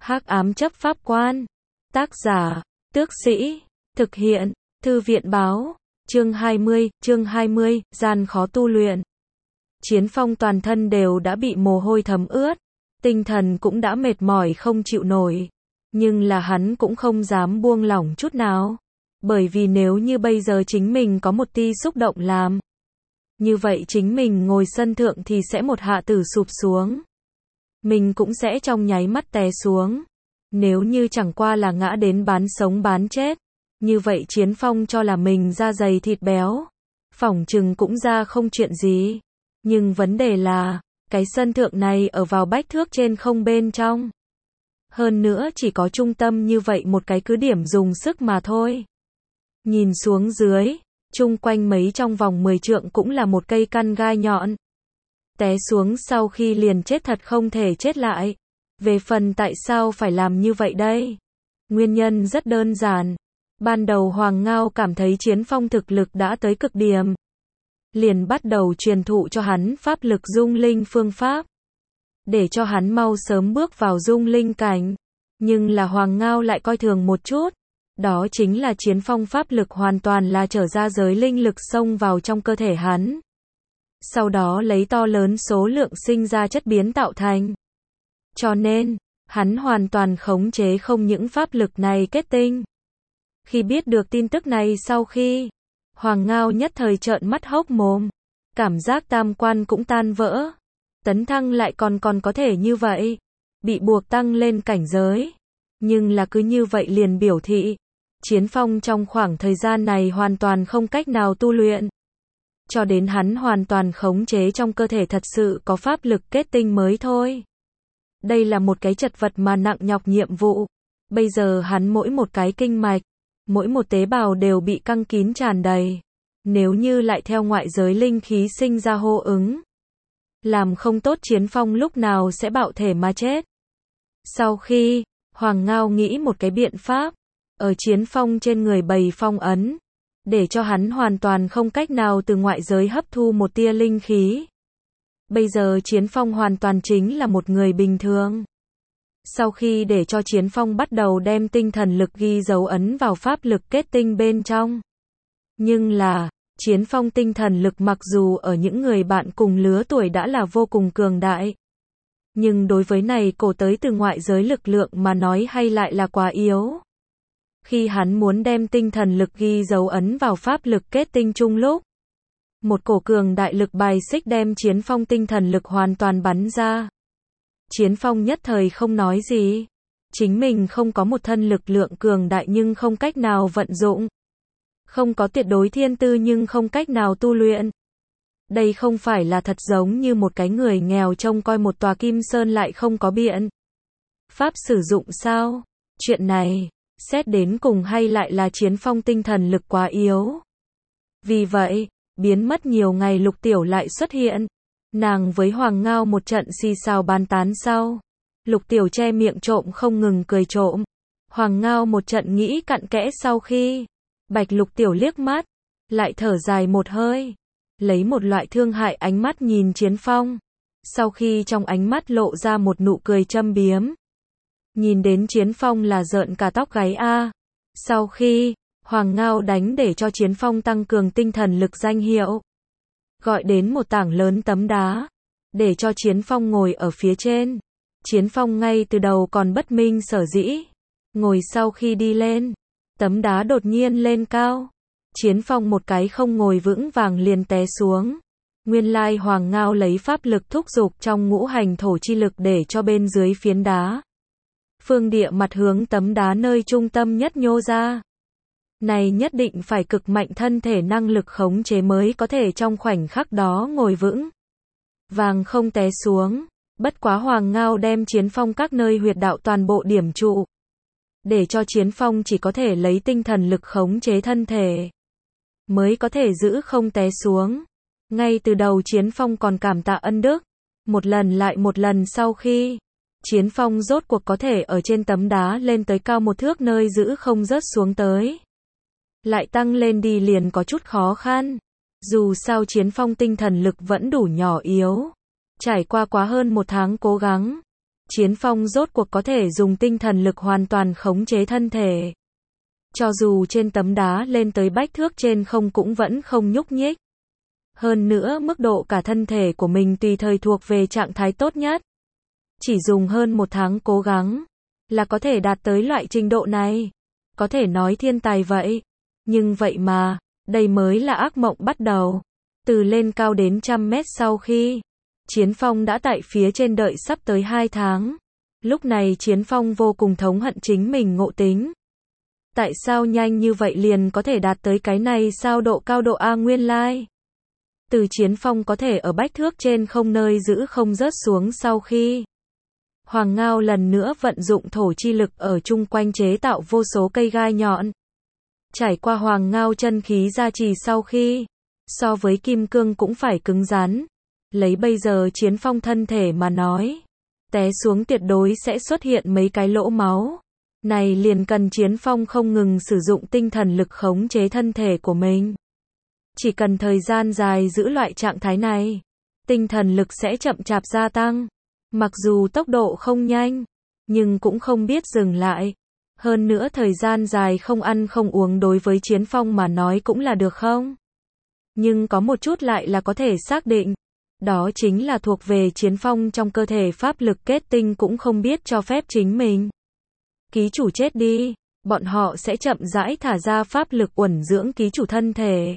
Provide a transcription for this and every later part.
Hắc ám chấp pháp quan. Tác giả, Tước Sĩ. Thực hiện, Thư viện báo. Chương 20, gian khó tu luyện. Chiến Phong toàn thân đều đã bị mồ hôi thấm ướt, tinh thần cũng đã mệt mỏi không chịu nổi. Nhưng là hắn cũng không dám buông lỏng chút nào. Bởi vì nếu như bây giờ chính mình có một tia xúc động làm, như vậy chính mình ngồi sân thượng thì sẽ một hạ tử sụp xuống. Mình cũng sẽ trong nháy mắt té xuống. Nếu như chẳng qua là ngã đến bán sống bán chết, như vậy Chiến Phong cho là mình da dày thịt béo, phỏng chừng cũng ra không chuyện gì. Nhưng vấn đề là, cái sân thượng này ở vào bách thước trên không bên trong. Hơn nữa chỉ có trung tâm như vậy một cái cứ điểm dùng sức mà thôi. Nhìn xuống dưới, chung quanh mấy trong vòng 10 trượng cũng là một cây căn gai nhọn. Té xuống sau khi liền chết thật không thể chết lại. Về phần tại sao phải làm như vậy đây? Nguyên nhân rất đơn giản. Ban đầu Hoàng Ngao cảm thấy Chiến Phong thực lực đã tới cực điểm, liền bắt đầu truyền thụ cho hắn pháp lực dung linh phương pháp, để cho hắn mau sớm bước vào dung linh cảnh. Nhưng là Hoàng Ngao lại coi thường một chút. Đó chính là Chiến Phong pháp lực hoàn toàn là trở ra giới linh lực xông vào trong cơ thể hắn. Sau đó lấy to lớn số lượng sinh ra chất biến tạo thành. Cho nên, hắn hoàn toàn khống chế không những pháp lực này kết tinh. Khi biết được tin tức này sau khi, Hoàng Ngao nhất thời trợn mắt hốc mồm. Cảm giác tam quan cũng tan vỡ. Tấn thăng lại còn có thể như vậy. Bị buộc tăng lên cảnh giới. Nhưng là cứ như vậy liền biểu thị. Chiến Phong trong khoảng thời gian này hoàn toàn không cách nào tu luyện. Cho đến hắn hoàn toàn khống chế trong cơ thể thật sự có pháp lực kết tinh mới thôi. Đây là một cái chật vật mà nặng nhọc nhiệm vụ. Bây giờ hắn mỗi một cái kinh mạch, mỗi một tế bào đều bị căng kín tràn đầy. Nếu như lại theo ngoại giới linh khí sinh ra hô ứng, làm không tốt Chiến Phong lúc nào sẽ bạo thể mà chết. Sau khi, Hoàng Ngao nghĩ một cái biện pháp, ở Chiến Phong trên người bày phong ấn, để cho hắn hoàn toàn không cách nào từ ngoại giới hấp thu một tia linh khí. Bây giờ Chiến Phong hoàn toàn chính là một người bình thường. Sau khi để cho Chiến Phong bắt đầu đem tinh thần lực ghi dấu ấn vào pháp lực kết tinh bên trong. Nhưng là, Chiến Phong tinh thần lực mặc dù ở những người bạn cùng lứa tuổi đã là vô cùng cường đại. Nhưng đối với này cổ tới từ ngoại giới lực lượng mà nói hay lại là quá yếu. Khi hắn muốn đem tinh thần lực ghi dấu ấn vào pháp lực kết tinh chung lúc, một cổ cường đại lực bài xích đem Chiến Phong tinh thần lực hoàn toàn bắn ra. Chiến Phong nhất thời không nói gì. Chính mình không có một thân lực lượng cường đại nhưng không cách nào vận dụng. Không có tuyệt đối thiên tư nhưng không cách nào tu luyện. Đây không phải là thật giống như một cái người nghèo trông coi một tòa kim sơn lại không có biện pháp sử dụng sao? Chuyện này, xét đến cùng hay lại là Chiến Phong tinh thần lực quá yếu. Vì vậy, biến mất nhiều ngày Lục Tiểu lại xuất hiện. Nàng với Hoàng Ngao một trận xì xào bàn tán sau. Lục Tiểu che miệng trộm không ngừng cười trộm. Hoàng Ngao một trận nghĩ cặn kẽ sau khi. Bạch Lục Tiểu liếc mắt. Lại thở dài một hơi. Lấy một loại thương hại ánh mắt nhìn Chiến Phong. Sau khi trong ánh mắt lộ ra một nụ cười châm biếm. Nhìn đến Chiến Phong là rợn cả tóc gáy a. Sau khi, Hoàng Ngao đánh để cho Chiến Phong tăng cường tinh thần lực danh hiệu. Gọi đến một tảng lớn tấm đá, để cho Chiến Phong ngồi ở phía trên. Chiến Phong ngay từ đầu còn bất minh sở dĩ. Ngồi sau khi đi lên, tấm đá đột nhiên lên cao. Chiến Phong một cái không ngồi vững vàng liền té xuống. Nguyên lai Hoàng Ngao lấy pháp lực thúc giục trong ngũ hành thổ chi lực để cho bên dưới phiến đá. Phương địa mặt hướng tấm đá nơi trung tâm nhất nhô ra. Này nhất định phải cực mạnh thân thể năng lực khống chế mới có thể trong khoảnh khắc đó ngồi vững vàng không té xuống. Bất quá Hoàng Ngao đem Chiến Phong các nơi huyệt đạo toàn bộ điểm trụ, để cho Chiến Phong chỉ có thể lấy tinh thần lực khống chế thân thể, mới có thể giữ không té xuống. Ngay từ đầu Chiến Phong còn cảm tạ ân đức. Một lần lại một lần sau khi, Chiến Phong rốt cuộc có thể ở trên tấm đá lên tới cao một thước nơi giữ không rớt xuống tới. Lại tăng lên đi liền có chút khó khăn. Dù sao Chiến Phong tinh thần lực vẫn đủ nhỏ yếu. Trải qua quá hơn một tháng cố gắng, Chiến Phong rốt cuộc có thể dùng tinh thần lực hoàn toàn khống chế thân thể. Cho dù trên tấm đá lên tới bách thước trên không cũng vẫn không nhúc nhích. Hơn nữa mức độ cả thân thể của mình tùy thời thuộc về trạng thái tốt nhất. Chỉ dùng hơn 1 tháng cố gắng là có thể đạt tới loại trình độ này. Có thể nói thiên tài vậy. Nhưng vậy mà, đây mới là ác mộng bắt đầu. Từ lên cao đến 100 mét sau khi Chiến Phong đã tại phía trên đợi sắp tới 2 tháng. Lúc này Chiến Phong vô cùng thống hận chính mình ngộ tính. Tại sao nhanh như vậy liền có thể đạt tới cái này sao cao độ A nguyên lai. Từ Chiến Phong có thể ở bách thước trên không nơi giữ không rớt xuống sau khi Hoàng Ngao lần nữa vận dụng thổ chi lực ở chung quanh chế tạo vô số cây gai nhọn. Trải qua Hoàng Ngao chân khí gia trì sau khi so với kim cương cũng phải cứng rắn. Lấy bây giờ Chiến Phong thân thể mà nói, té xuống tuyệt đối sẽ xuất hiện mấy cái lỗ máu. Này liền cần Chiến Phong không ngừng sử dụng tinh thần lực khống chế thân thể của mình. Chỉ cần thời gian dài giữ loại trạng thái này, tinh thần lực sẽ chậm chạp gia tăng. Mặc dù tốc độ không nhanh, nhưng cũng không biết dừng lại. Hơn nữa thời gian dài không ăn không uống đối với Chiến Phong mà nói cũng là được không? Nhưng có một chút lại là có thể xác định. Đó chính là thuộc về Chiến Phong trong cơ thể pháp lực kết tinh cũng không biết cho phép chính mình. Ký chủ chết đi, bọn họ sẽ chậm rãi thả ra pháp lực uẩn dưỡng ký chủ thân thể.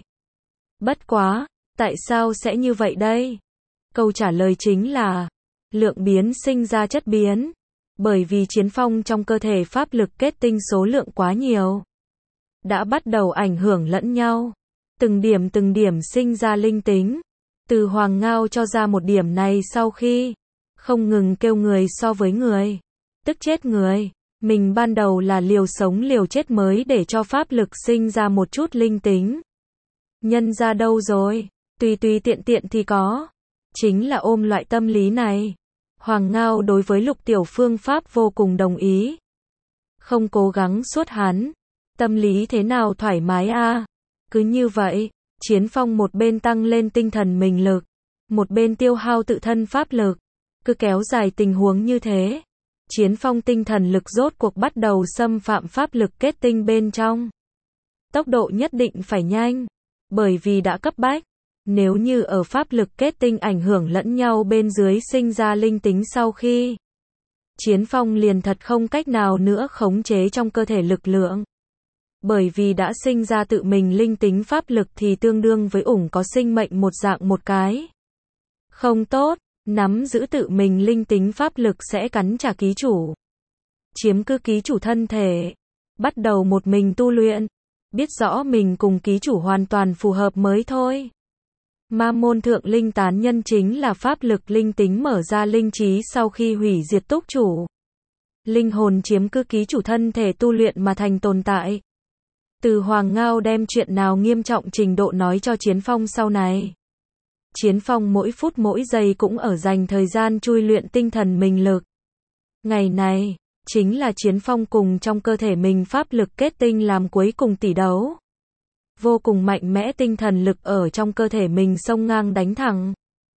Bất quá, tại sao sẽ như vậy đây? Câu trả lời chính là lượng biến sinh ra chất biến. Bởi vì Chiến Phong trong cơ thể pháp lực kết tinh số lượng quá nhiều, đã bắt đầu ảnh hưởng lẫn nhau. Từng điểm sinh ra linh tính. Từ Hoàng Ngao cho ra một điểm này sau khi không ngừng kêu người so với người, tức chết người. Mình ban đầu là liều sống liều chết mới để cho pháp lực sinh ra một chút linh tính. Nhân ra đâu rồi? Tùy tiện thì có. Chính là ôm loại tâm lý này. Hoàng Ngao đối với Lục Tiểu phương pháp vô cùng đồng ý. Không cố gắng suốt hắn. Tâm lý thế nào thoải mái a? Cứ như vậy, Chiến Phong một bên tăng lên tinh thần mình lực, một bên tiêu hao tự thân pháp lực. Cứ kéo dài tình huống như thế, Chiến Phong tinh thần lực rốt cuộc bắt đầu xâm phạm pháp lực kết tinh bên trong. Tốc độ nhất định phải nhanh, bởi vì đã cấp bách. Nếu như ở pháp lực kết tinh ảnh hưởng lẫn nhau bên dưới sinh ra linh tính sau khi Chiến Phong liền thật không cách nào nữa khống chế trong cơ thể lực lượng. Bởi vì đã sinh ra tự mình linh tính pháp lực thì tương đương với ủng có sinh mệnh một dạng một cái. Không tốt, nắm giữ tự mình linh tính pháp lực sẽ cắn trả ký chủ. Chiếm cứ ký chủ thân thể. Bắt đầu một mình tu luyện. Biết rõ mình cùng ký chủ hoàn toàn phù hợp mới thôi. Ma môn thượng linh tán nhân chính là pháp lực linh tính mở ra linh trí sau khi hủy diệt túc chủ. Linh hồn chiếm cứ ký chủ thân thể tu luyện mà thành tồn tại. Từ Hoàng Ngao đem chuyện nào nghiêm trọng trình độ nói cho Chiến Phong sau này. Chiến Phong mỗi phút mỗi giây cũng ở dành thời gian chui luyện tinh thần mình lực. Ngày này, chính là Chiến Phong cùng trong cơ thể mình pháp lực kết tinh làm cuối cùng tỷ đấu. Vô cùng mạnh mẽ tinh thần lực ở trong cơ thể mình xông ngang đánh thẳng.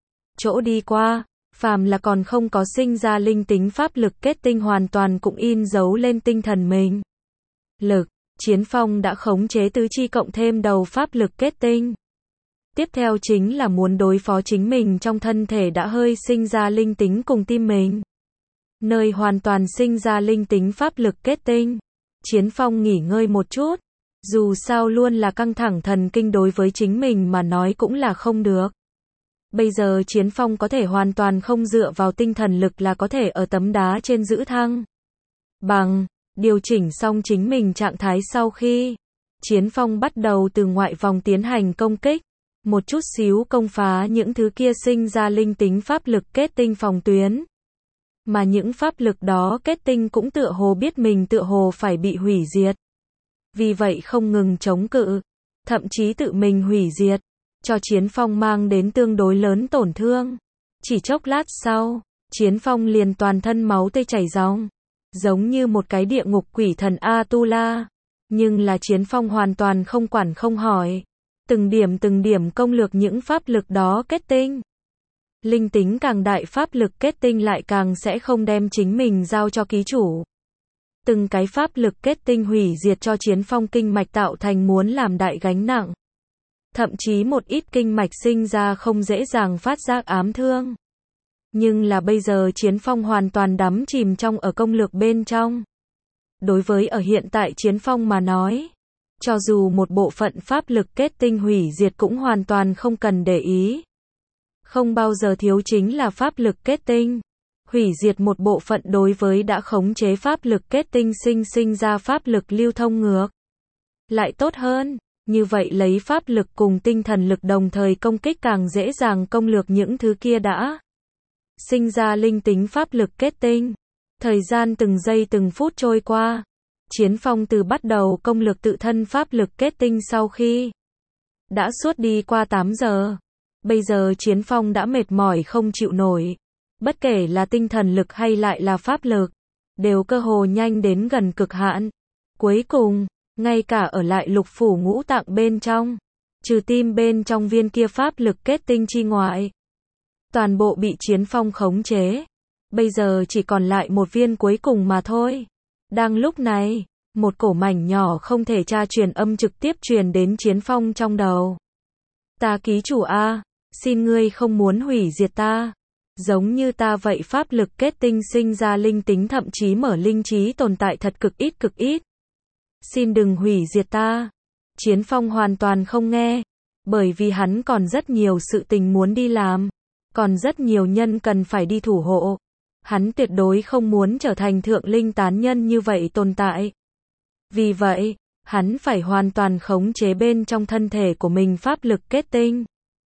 Chỗ đi qua, phàm là còn không có sinh ra linh tính pháp lực kết tinh hoàn toàn cũng in dấu lên tinh thần mình. Lực, Chiến Phong đã khống chế tứ chi cộng thêm đầu pháp lực kết tinh. Tiếp theo chính là muốn đối phó chính mình trong thân thể đã hơi sinh ra linh tính cùng tim mình. Nơi hoàn toàn sinh ra linh tính pháp lực kết tinh. Chiến Phong nghỉ ngơi một chút. Dù sao luôn là căng thẳng thần kinh đối với chính mình mà nói cũng là không được. Bây giờ Chiến Phong có thể hoàn toàn không dựa vào tinh thần lực là có thể ở tấm đá trên giữ thăng bằng. Điều chỉnh xong chính mình trạng thái sau khi Chiến Phong bắt đầu từ ngoại vòng tiến hành công kích. Một chút xíu công phá những thứ kia sinh ra linh tính pháp lực kết tinh phòng tuyến. Mà những pháp lực đó kết tinh cũng tựa hồ biết mình tựa hồ phải bị hủy diệt. Vì vậy không ngừng chống cự, thậm chí tự mình hủy diệt, cho Chiến Phong mang đến tương đối lớn tổn thương. Chỉ chốc lát sau, Chiến Phong liền toàn thân máu tươi chảy ròng, giống như một cái địa ngục quỷ thần Atula. Nhưng là Chiến Phong hoàn toàn không quản không hỏi, từng điểm công lược những pháp lực đó kết tinh. Linh tính càng đại pháp lực kết tinh lại càng sẽ không đem chính mình giao cho ký chủ. Từng cái pháp lực kết tinh hủy diệt cho Chiến Phong kinh mạch tạo thành muốn làm đại gánh nặng. Thậm chí một ít kinh mạch sinh ra không dễ dàng phát giác ám thương. Nhưng là bây giờ Chiến Phong hoàn toàn đắm chìm trong ở công lược bên trong. Đối với ở hiện tại Chiến Phong mà nói, cho dù một bộ phận pháp lực kết tinh hủy diệt cũng hoàn toàn không cần để ý. Không bao giờ thiếu chính là pháp lực kết tinh. Hủy diệt một bộ phận đối với đã khống chế pháp lực kết tinh sinh ra pháp lực lưu thông ngược. Lại tốt hơn, như vậy lấy pháp lực cùng tinh thần lực đồng thời công kích càng dễ dàng công lược những thứ kia đã sinh ra linh tính pháp lực kết tinh. Thời gian từng giây từng phút trôi qua. Chiến Phong từ bắt đầu công lược tự thân pháp lực kết tinh sau khi đã suốt đi qua 8 giờ. Bây giờ Chiến Phong đã mệt mỏi không chịu nổi. Bất kể là tinh thần lực hay lại là pháp lực, đều cơ hồ nhanh đến gần cực hạn. Cuối cùng, ngay cả ở lại lục phủ ngũ tạng bên trong, trừ tim bên trong viên kia pháp lực kết tinh chi ngoại, toàn bộ bị Chiến Phong khống chế. Bây giờ chỉ còn lại một viên cuối cùng mà thôi. Đang lúc này, một cổ mảnh nhỏ không thể tra truyền âm trực tiếp truyền đến Chiến Phong trong đầu. Ta ký chủ A, xin ngươi không muốn hủy diệt ta. Giống như ta vậy pháp lực kết tinh sinh ra linh tính thậm chí mở linh trí tồn tại thật cực ít cực ít. Xin đừng hủy diệt ta. Chiến Phong hoàn toàn không nghe. Bởi vì hắn còn rất nhiều sự tình muốn đi làm. Còn rất nhiều nhân cần phải đi thủ hộ. Hắn tuyệt đối không muốn trở thành thượng linh tán nhân như vậy tồn tại. Vì vậy, hắn phải hoàn toàn khống chế bên trong thân thể của mình pháp lực kết tinh.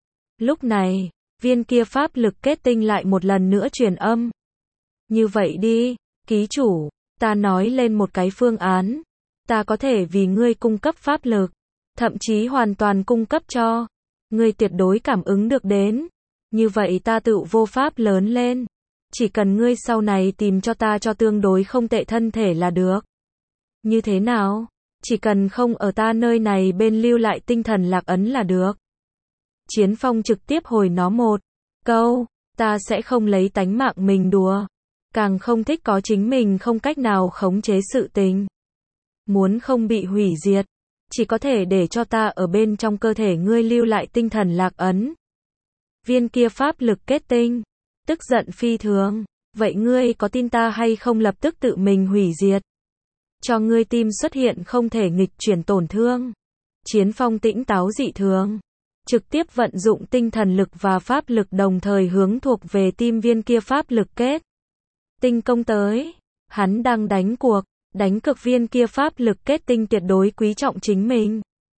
Lúc này, viên kia pháp lực kết tinh lại một lần nữa truyền âm. Như vậy đi, ký chủ, ta nói lên một cái phương án. Ta có thể vì ngươi cung cấp pháp lực, thậm chí hoàn toàn cung cấp cho. Ngươi tuyệt đối cảm ứng được đến. Như vậy ta tự vô pháp lớn lên. Chỉ cần ngươi sau này tìm cho ta cho tương đối không tệ thân thể là được. Như thế nào? Chỉ cần không ở ta nơi này bên lưu lại tinh thần lạc ấn là được. Chiến Phong trực tiếp hồi nó một câu, ta sẽ không lấy tánh mạng mình đùa. Càng không thích có chính mình không cách nào khống chế sự tình. Muốn không bị hủy diệt, chỉ có thể để cho ta ở bên trong cơ thể ngươi lưu lại tinh thần lạc ấn. Viên kia pháp lực kết tinh, tức giận phi thường, vậy ngươi có tin ta hay không lập tức tự mình hủy diệt? Cho ngươi tim xuất hiện không thể nghịch chuyển tổn thương. Chiến Phong tĩnh táo dị thường, trực tiếp vận dụng tinh thần lực và pháp lực đồng thời hướng thuộc về tim viên kia pháp lực kết tinh công tới. Hắn đang đánh cuộc, đánh cược viên kia pháp lực kết tinh tuyệt đối quý trọng chính mình.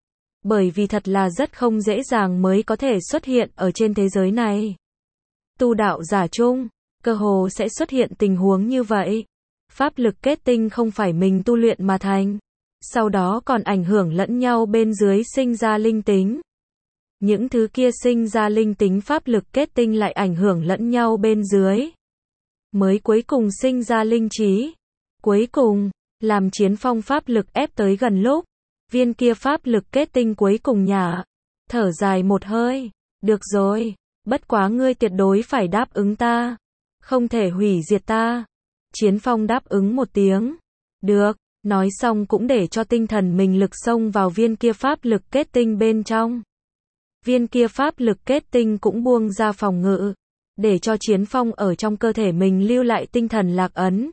Bởi vì thật là rất không dễ dàng mới có thể xuất hiện ở trên thế giới này. Tu đạo giả chung, cơ hồ sẽ xuất hiện tình huống như vậy. Pháp lực kết tinh không phải mình tu luyện mà thành, sau đó còn ảnh hưởng lẫn nhau bên dưới sinh ra linh tính. Những thứ kia sinh ra linh tính pháp lực kết tinh lại ảnh hưởng lẫn nhau bên dưới. Mới cuối cùng sinh ra linh trí. Cuối cùng, làm Chiến Phong pháp lực ép tới gần lúc, viên kia pháp lực kết tinh cuối cùng nhả, thở dài một hơi, được rồi, bất quá ngươi tuyệt đối phải đáp ứng ta, không thể hủy diệt ta. Chiến Phong đáp ứng một tiếng, được, nói xong cũng để cho tinh thần mình lực xông vào viên kia pháp lực kết tinh bên trong. Viên kia pháp lực kết tinh cũng buông ra phòng ngự, để cho Chiến Phong ở trong cơ thể mình lưu lại tinh thần lạc ấn.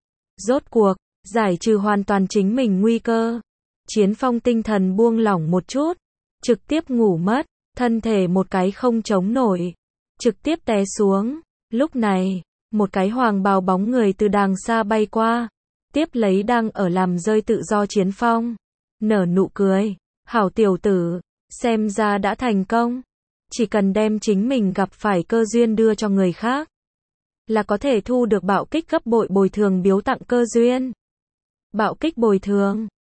Rốt cuộc, giải trừ hoàn toàn chính mình nguy cơ. Chiến Phong tinh thần buông lỏng một chút, trực tiếp ngủ mất, thân thể một cái không chống nổi, trực tiếp té xuống. Lúc này, một cái hoàng bào bóng người từ đàng xa bay qua, tiếp lấy đang ở làm rơi tự do Chiến Phong. Nở nụ cười, hảo tiểu tử, xem ra đã thành công. Chỉ cần đem chính mình gặp phải cơ duyên đưa cho người khác, là có thể thu được bạo kích gấp bội bồi thường biếu tặng cơ duyên. Bạo kích bồi thường.